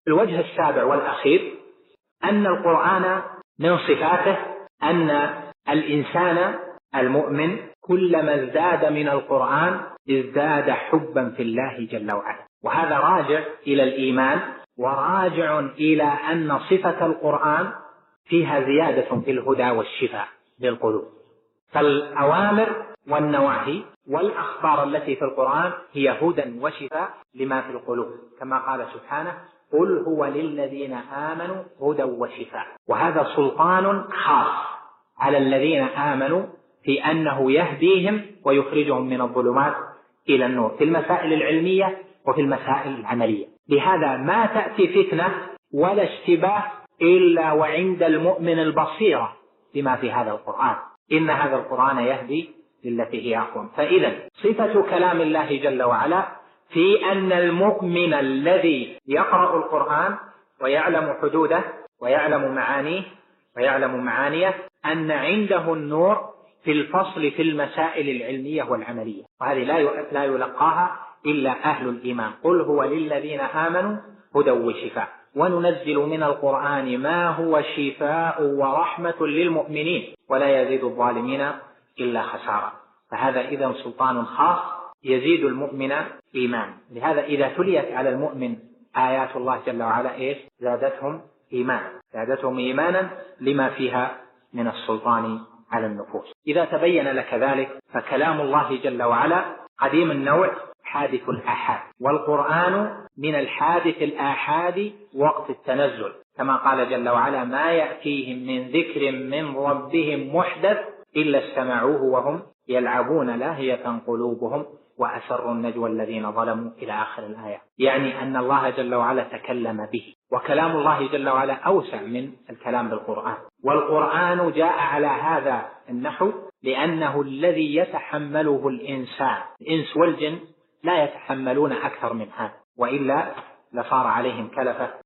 الوجه السابع والأخير أن القرآن من صفاته أن الإنسان المؤمن كلما ازداد من القرآن ازداد حبا في الله جل وعلا، وهذا راجع إلى الإيمان وراجع إلى أن صفة القرآن فيها زيادة في الهدى والشفاء للقلوب. فالأوامر والنواهي والأخبار التي في القرآن هي هدى وشفاء لما في القلوب، كما قال سبحانه: قل هو للذين آمنوا هدى وشفاء. وهذا سلطان خاص على الذين آمنوا في أنه يهديهم ويخرجهم من الظلمات إلى النور في المسائل العلمية وفي المسائل العملية. لهذا ما تأتي فتنة ولا اشتباه إلا وعند المؤمن البصيرة بما في هذا القرآن، إن هذا القرآن يهدي للتي هي أقوم. فإذا صفة كلام الله جل وعلا في أن المؤمن الذي يقرأ القرآن ويعلم حدوده ويعلم معانيه ويعلم معانيه أن عنده النور في الفصل في المسائل العلمية والعملية، وهذه لا يلقاها إلا أهل الإيمان. قل هو للذين آمنوا هدى وشفاء وننزل من القرآن ما هو شفاء ورحمة للمؤمنين ولا يزيد الظالمين إلا خسارة. فهذا إذن سلطان خاص يزيد المؤمن إيمان. لهذا إذا تليت على المؤمن آيات الله جل وعلا زادتهم إيمانا لما فيها من السلطان على النفوس. إذا تبين لك ذلك فكلام الله جل وعلا قديم النوع حادث الآحاد، والقرآن من الحادث الآحاد وقت التنزل، كما قال جل وعلا: ما يأتيهم من ذكر من ربهم محدث إلا استمعوه وهم يلعبون لاهية قلوبهم وأسروا النجوى الذين ظلموا إلى آخر الآية. يعني أن الله جل وعلا تكلم به، وكلام الله جل وعلا أوسع من الكلام بالقرآن. والقرآن جاء على هذا النحو لأنه الذي يتحمله الإنس والجن لا يتحملون أكثر من هذا، وإلا لصار عليهم كلفة